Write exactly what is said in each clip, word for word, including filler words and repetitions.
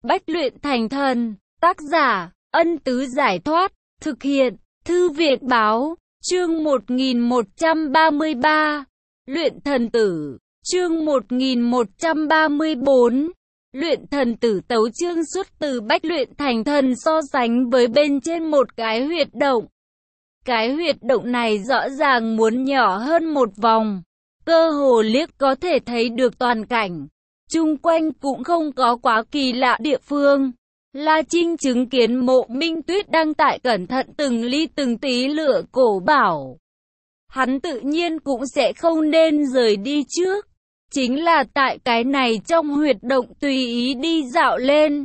Bách luyện thành thần, tác giả, Ân Tứ Giải Thoát, thực hiện, Thư viện Báo, chương một nghìn một trăm ba mươi ba, Luyện thần tử, chương một nghìn một trăm ba mươi bốn, Luyện thần tử tấu chương xuất từ Bách luyện thành thần so sánh với bên trên một cái huyệt động. Cái huyệt động này rõ ràng muốn nhỏ hơn một vòng, cơ hồ liếc có thể thấy được toàn cảnh. Chung quanh cũng không có quá kỳ lạ địa phương. La Trinh chứng kiến Mộ Minh Tuyết đang tại cẩn thận từng ly từng tí lựa cổ bảo. Hắn tự nhiên cũng sẽ không nên rời đi trước. Chính là tại cái này trong huyệt động tùy ý đi dạo lên.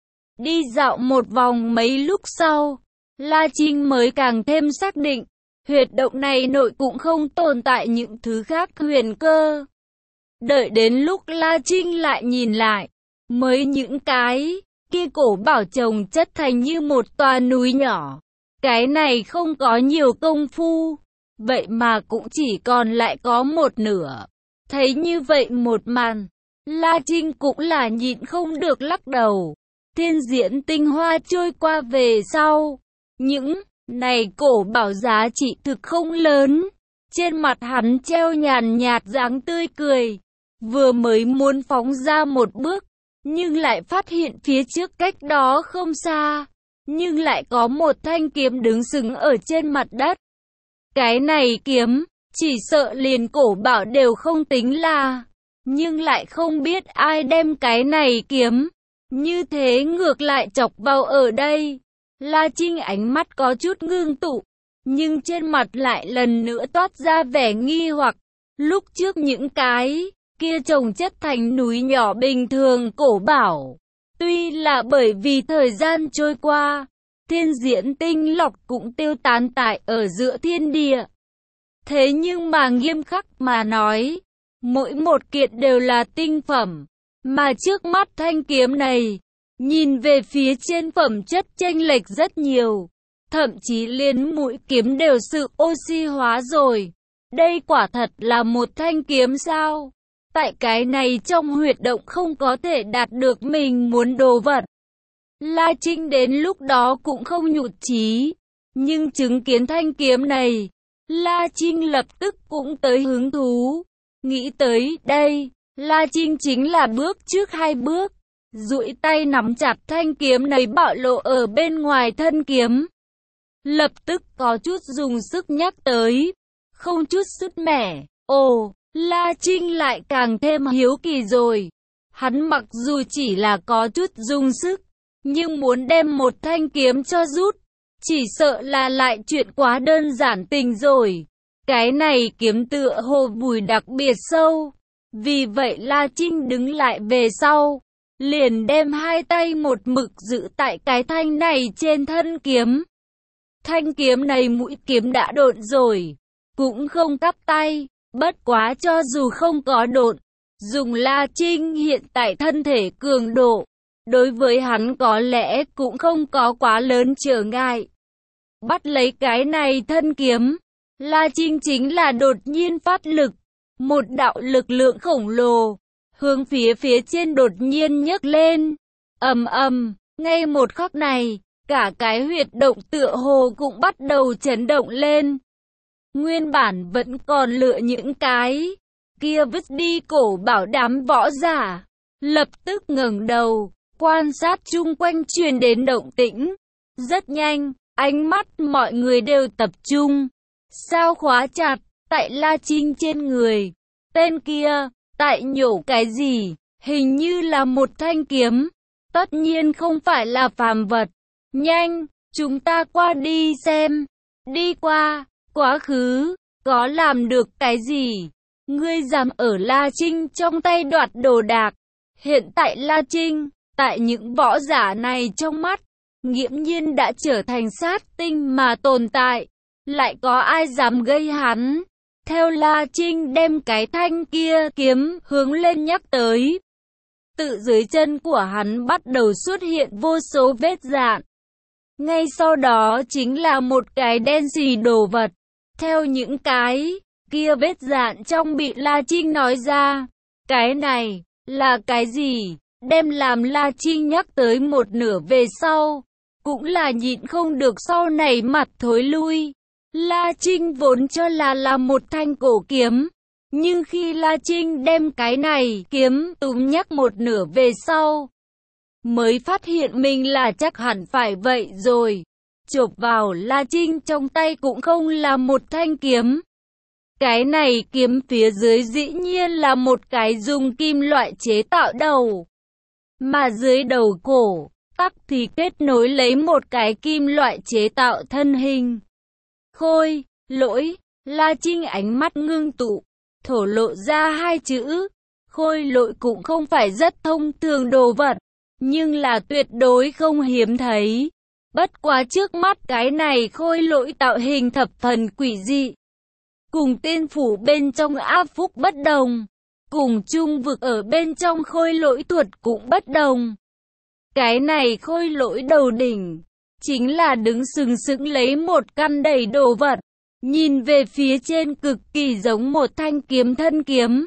Đi dạo một vòng mấy lúc sau, La Trinh mới càng thêm xác định, huyệt động này nội cũng không tồn tại những thứ khác huyền cơ. Đợi đến lúc La Trinh lại nhìn lại, mới những cái kia cổ bảo chồng chất thành như một tòa núi nhỏ. Cái này không có nhiều công phu, vậy mà cũng chỉ còn lại có một nửa. Thấy như vậy một màn, La Trinh cũng là nhịn không được lắc đầu. Thiên diễn tinh hoa trôi qua về sau, những này cổ bảo giá trị thực không lớn. Trên mặt hắn treo nhàn nhạt dáng tươi cười, vừa mới muốn phóng ra một bước, nhưng lại phát hiện phía trước cách đó không xa, nhưng lại có một thanh kiếm đứng sừng ở trên mặt đất. Cái này kiếm, chỉ sợ liền cổ bảo đều không tính là, nhưng lại không biết ai đem cái này kiếm, như thế ngược lại chọc vào ở đây. La Trinh ánh mắt có chút ngưng tụ, nhưng trên mặt lại lần nữa toát ra vẻ nghi hoặc. Lúc trước những cái kia chồng chất thành núi nhỏ bình thường cổ bảo, tuy là bởi vì thời gian trôi qua, thiên diễn tinh lọc cũng tiêu tán tại ở giữa thiên địa. Thế nhưng mà nghiêm khắc mà nói, mỗi một kiện đều là tinh phẩm, mà trước mắt thanh kiếm này, nhìn về phía trên phẩm chất chênh lệch rất nhiều, thậm chí liền mũi kiếm đều sự oxy hóa rồi. Đây quả thật là một thanh kiếm sao? Tại cái này trong huyệt động không có thể đạt được mình muốn đồ vật. La Trinh đến lúc đó cũng không nhụt chí, nhưng chứng kiến thanh kiếm này, La Trinh lập tức cũng tới hứng thú. Nghĩ tới đây, La Trinh chính là bước trước hai bước, duỗi tay nắm chặt thanh kiếm này bạo lộ ở bên ngoài thân kiếm. Lập tức có chút dùng sức nhắc tới, không chút sứt mẻ. Ồ, La Trinh lại càng thêm hiếu kỳ rồi. Hắn mặc dù chỉ là có chút dùng sức, nhưng muốn đem một thanh kiếm cho rút, chỉ sợ là lại chuyện quá đơn giản tình rồi. Cái này kiếm tựa hồ bùi đặc biệt sâu. Vì vậy La Trinh đứng lại về sau, liền đem hai tay một mực giữ tại cái thanh này trên thân kiếm. Thanh kiếm này mũi kiếm đã độn rồi, cũng không cắp tay. Bất quá cho dù không có độn, dùng La Trinh hiện tại thân thể cường độ, đối với hắn có lẽ cũng không có quá lớn trở ngại. Bắt lấy cái này thân kiếm, La Trinh chính là đột nhiên phát lực, một đạo lực lượng khổng lồ, hướng phía phía trên đột nhiên nhấc lên. Ầm ầm, ngay một khắc này, cả cái huyệt động tựa hồ cũng bắt đầu chấn động lên. Nguyên bản vẫn còn lựa những cái kia vứt đi cổ bảo đám võ giả, lập tức ngẩng đầu, quan sát chung quanh truyền đến động tĩnh. Rất nhanh, ánh mắt mọi người đều tập trung, sao khóa chặt, tại La Trinh trên người. Tên kia, tại nhổ cái gì, hình như là một thanh kiếm, tất nhiên không phải là phàm vật. Nhanh, chúng ta qua đi xem, đi qua. Quá khứ, có làm được cái gì? Ngươi dám ở La Trinh trong tay đoạt đồ đạc. Hiện tại La Trinh, tại những võ giả này trong mắt, nghiễm nhiên đã trở thành sát tinh mà tồn tại. Lại có ai dám gây hắn? Theo La Trinh đem cái thanh kia kiếm hướng lên nhắc tới. Tự dưới chân của hắn bắt đầu xuất hiện vô số vết dạn. Ngay sau đó chính là một cái đen xì đồ vật. Theo những cái kia vết dạn trong bị La Trinh nói ra, cái này là cái gì? đem làm La Trinh nhắc tới một nửa về sau, cũng là nhịn không được sau này mặt thối lui. La Trinh vốn cho là là một thanh cổ kiếm, nhưng khi La Trinh đem cái này kiếm túm nhắc một nửa về sau, mới phát hiện mình là chắc hẳn phải vậy rồi. Chộp vào La Trinh trong tay cũng không là một thanh kiếm. Cái này kiếm phía dưới dĩ nhiên là một cái dùng kim loại chế tạo đầu, mà dưới đầu cổ tắc thì kết nối lấy một cái kim loại chế tạo thân hình. Khôi lỗi. La Trinh ánh mắt ngưng tụ, thổ lộ ra hai chữ. Khôi lỗi cũng không phải rất thông thường đồ vật, nhưng là tuyệt đối không hiếm thấy. Bất quá trước mắt cái này khôi lỗi tạo hình thập phần quỷ dị, cùng tiên phủ bên trong áp phúc bất đồng, cùng trung vực ở bên trong khôi lỗi thuật cũng bất đồng. Cái này khôi lỗi đầu đỉnh, chính là đứng sừng sững lấy một căn đầy đồ vật, nhìn về phía trên cực kỳ giống một thanh kiếm thân kiếm.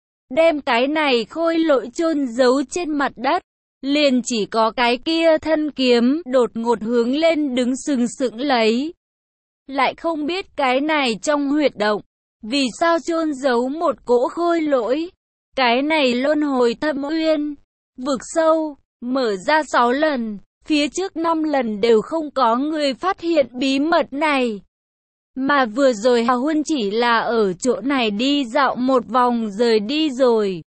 Đem cái này khôi lỗi chôn giấu trên mặt đất, liền chỉ có cái kia thân kiếm đột ngột hướng lên đứng sừng sững lấy. Lại không biết cái này trong huyệt động, vì sao chôn giấu một cỗ khôi lỗi. Cái này luân hồi thâm uyên, vực sâu, mở ra sáu lần, phía trước năm lần đều không có người phát hiện bí mật này. Mà vừa rồi Hà Huân chỉ là ở chỗ này đi dạo một vòng rời đi rồi.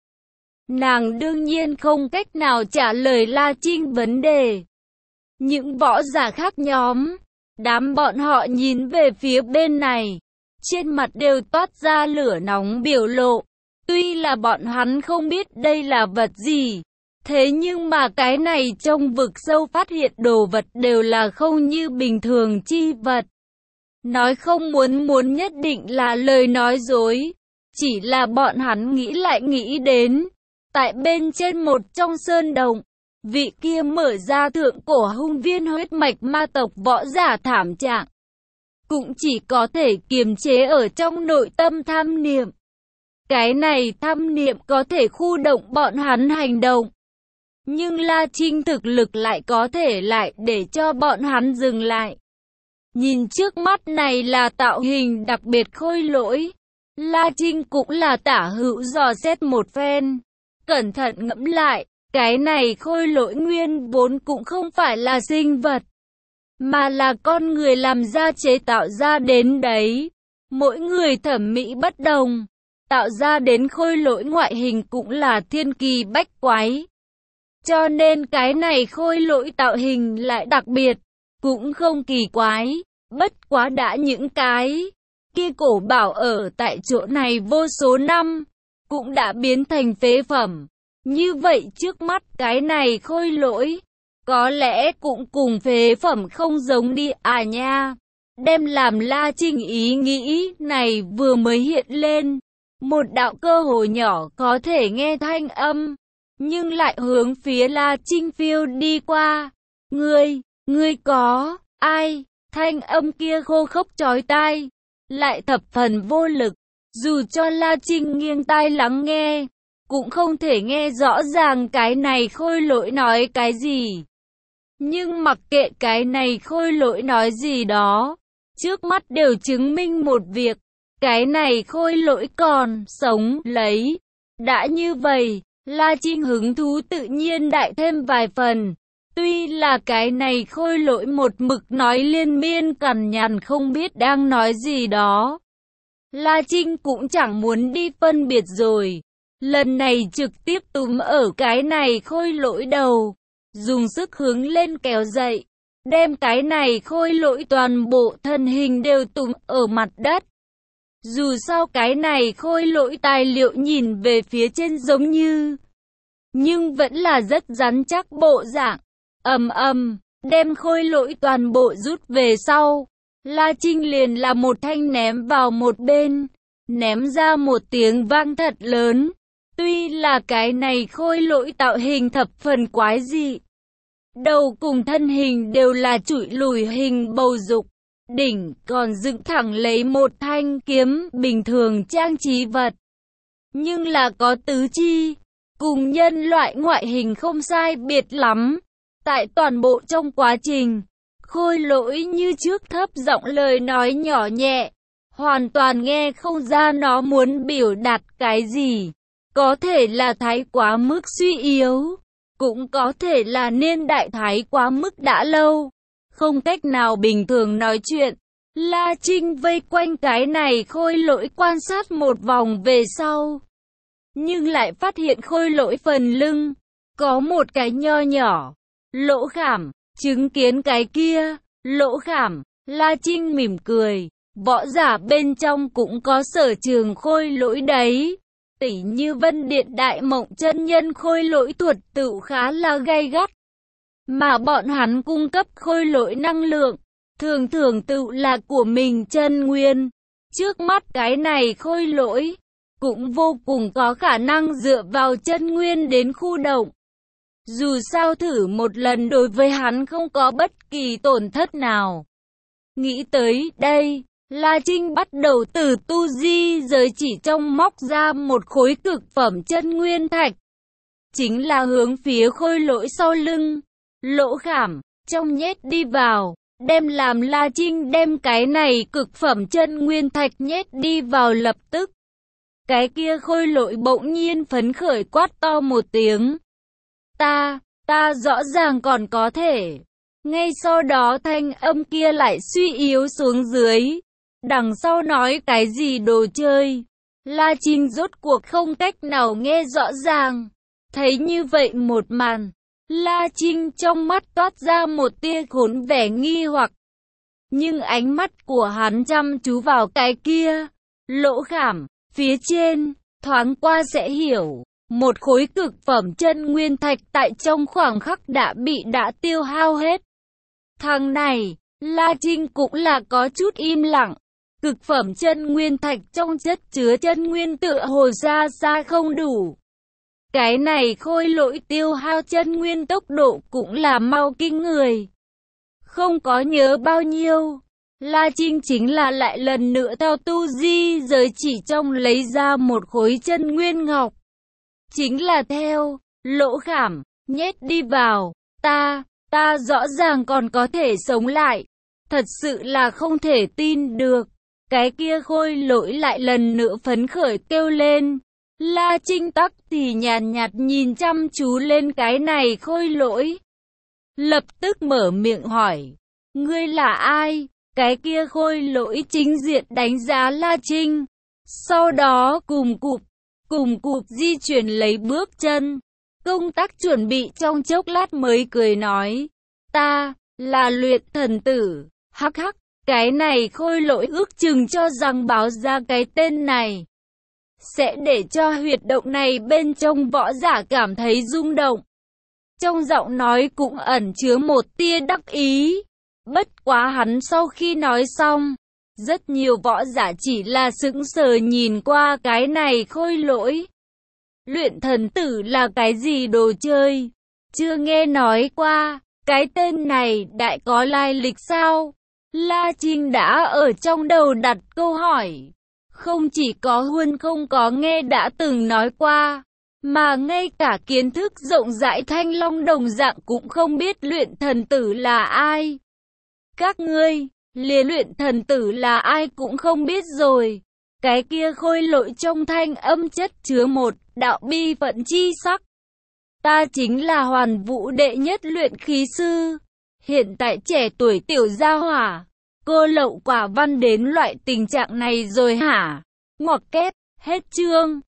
Nàng đương nhiên không cách nào trả lời La Trinh vấn đề. Những võ giả khác nhóm, đám bọn họ nhìn về phía bên này, trên mặt đều toát ra lửa nóng biểu lộ. Tuy là bọn hắn không biết đây là vật gì, thế nhưng mà cái này trong vực sâu phát hiện đồ vật đều là không như bình thường chi vật. Nói không muốn muốn nhất định là lời nói dối, chỉ là bọn hắn nghĩ lại nghĩ đến. Tại bên trên một trong sơn động, vị kia mở ra thượng cổ hung viên huyết mạch ma tộc võ giả thảm trạng, cũng chỉ có thể kiềm chế ở trong nội tâm tham niệm. Cái này tham niệm có thể khu động bọn hắn hành động, nhưng La Trinh thực lực lại có thể lại để cho bọn hắn dừng lại. Nhìn trước mắt này là tạo hình đặc biệt khôi lỗi, La Trinh cũng là tả hữu dò xét một phen. Cẩn thận ngẫm lại, cái này khôi lỗi nguyên vốn cũng không phải là sinh vật, mà là con người làm ra chế tạo ra đến đấy. Mỗi người thẩm mỹ bất đồng, tạo ra đến khôi lỗi ngoại hình cũng là thiên kỳ bách quái. Cho nên cái này khôi lỗi tạo hình lại đặc biệt, cũng không kỳ quái. Bất quá đã những cái kia cổ bảo ở tại chỗ này vô số năm, cũng đã biến thành phế phẩm. Như vậy trước mắt cái này khôi lỗi, có lẽ cũng cùng phế phẩm không giống đi à nha. Đem làm La Trinh ý nghĩ này vừa mới hiện lên, một đạo cơ hồ nhỏ có thể nghe thanh âm, nhưng lại hướng phía La Trinh phiêu đi qua. Ngươi, ngươi có, ai? Thanh âm kia khô khốc chói tai, lại thập phần vô lực, dù cho La Trinh nghiêng tai lắng nghe, cũng không thể nghe rõ ràng cái này khôi lỗi nói cái gì. Nhưng mặc kệ cái này khôi lỗi nói gì đó, trước mắt đều chứng minh một việc, cái này khôi lỗi còn sống lấy. Đã như vậy, La Trinh hứng thú tự nhiên đại thêm vài phần. Tuy là cái này khôi lỗi một mực nói liên miên cằn nhằn không biết đang nói gì đó, La Trinh cũng chẳng muốn đi phân biệt rồi. Lần này trực tiếp túm ở cái này khôi lỗi đầu, dùng sức hướng lên kéo dậy, đem cái này khôi lỗi toàn bộ thân hình đều túm ở mặt đất. Dù sao cái này khôi lỗi tài liệu nhìn về phía trên giống như, nhưng vẫn là rất rắn chắc bộ dạng. Ầm ầm, đem khôi lỗi toàn bộ rút về sau, La Trinh liền là một thanh ném vào một bên, ném ra một tiếng vang thật lớn. Tuy là cái này khôi lỗi tạo hình thập phần quái dị, đầu cùng thân hình đều là trụi lùi hình bầu dục, đỉnh còn dựng thẳng lấy một thanh kiếm bình thường trang trí vật, nhưng là có tứ chi, cùng nhân loại ngoại hình không sai biệt lắm. Tại toàn bộ trong quá trình, Khôi Lỗi như trước thấp giọng lời nói nhỏ nhẹ, hoàn toàn nghe không ra nó muốn biểu đạt cái gì. Có thể là thái quá mức suy yếu, cũng có thể là niên đại thái quá mức đã lâu, không cách nào bình thường nói chuyện. La Trinh vây quanh cái này Khôi Lỗi quan sát một vòng về sau, nhưng lại phát hiện Khôi Lỗi phần lưng có một cái nho nhỏ lỗ khảm. Chứng kiến cái kia lỗ khảm, La Trinh mỉm cười, võ giả bên trong cũng có sở trường Khôi Lỗi đấy. Tỉ như Vân Điện Đại Mộng chân nhân Khôi Lỗi thuật tựu khá là gay gắt, mà bọn hắn cung cấp Khôi Lỗi năng lượng thường thường tựu là của mình chân nguyên. Trước mắt cái này Khôi Lỗi cũng vô cùng có khả năng dựa vào chân nguyên đến khu động. Dù sao thử một lần đối với hắn không có bất kỳ tổn thất nào. Nghĩ tới đây, La Trinh bắt đầu từ tu di giới chỉ trong móc ra một khối cực phẩm chân nguyên thạch. Chính là hướng phía Khôi Lỗi sau lưng, lỗ khảm, trong nhét đi vào, đem làm La Trinh đem cái này cực phẩm chân nguyên thạch nhét đi vào lập tức. Cái kia Khôi Lỗi bỗng nhiên phấn khởi quát to một tiếng. Ta, ta rõ ràng còn có thể. Ngay sau đó thanh âm kia lại suy yếu xuống dưới. Đằng sau nói cái gì đồ chơi. La Trinh rốt cuộc không cách nào nghe rõ ràng. Thấy như vậy một màn, La Trinh trong mắt toát ra một tia khốn vẻ nghi hoặc. Nhưng ánh mắt của hắn chăm chú vào cái kia lỗ khảm phía trên, thoáng qua sẽ hiểu. Một khối cực phẩm chân nguyên thạch tại trong khoảng khắc đã bị đã tiêu hao hết. Thằng này, La Trinh cũng là có chút im lặng. Cực phẩm chân nguyên thạch trong chất chứa chân nguyên tựa hồ xa xa không đủ. Cái này Khôi Lỗi tiêu hao chân nguyên tốc độ cũng là mau kinh người. Không có nhớ bao nhiêu, La Trinh chính là lại lần nữa theo tu di giới chỉ trong lấy ra một khối chân nguyên ngọc. Chính là theo lỗ khảm nhét đi vào. Ta, ta rõ ràng còn có thể sống lại. Thật sự là không thể tin được. Cái kia Khôi Lỗi lại lần nữa phấn khởi kêu lên. La Trinh tắc thì nhàn nhạt nhìn chăm chú lên cái này Khôi Lỗi, lập tức mở miệng hỏi. Ngươi là ai? Cái kia Khôi Lỗi chính diện đánh giá La Trinh. Sau đó cùng cụp, cùng cụp di chuyển lấy bước chân. Công tác chuẩn bị trong chốc lát mới cười nói. Ta, là Luyện Thần Tử. Hắc hắc, cái này Khôi Lỗi ước chừng cho rằng báo ra cái tên này sẽ để cho huyệt động này bên trong võ giả cảm thấy rung động. Trong giọng nói cũng ẩn chứa một tia đắc ý. Bất quá hắn sau khi nói xong, rất nhiều võ giả chỉ là sững sờ nhìn qua cái này Khôi Lỗi. Luyện Thần Tử là cái gì đồ chơi? Chưa nghe nói qua, cái tên này đại có lai lịch sao? La Trinh đã ở trong đầu đặt câu hỏi. Không chỉ có Huân không có nghe đã từng nói qua, mà ngay cả kiến thức rộng rãi Thanh Long đồng dạng cũng không biết Luyện Thần Tử là ai. Các ngươi, liền Luyện Thần Tử là ai cũng không biết rồi. Cái kia Khôi Lỗi trong thanh âm chất chứa một đạo bi phận chi sắc. Ta chính là Hoàn Vũ đệ nhất luyện khí sư. Hiện tại trẻ tuổi tiểu gia hỏa, cô lậu quả văn đến loại tình trạng này rồi hả? Ngoặc kép, hết chương.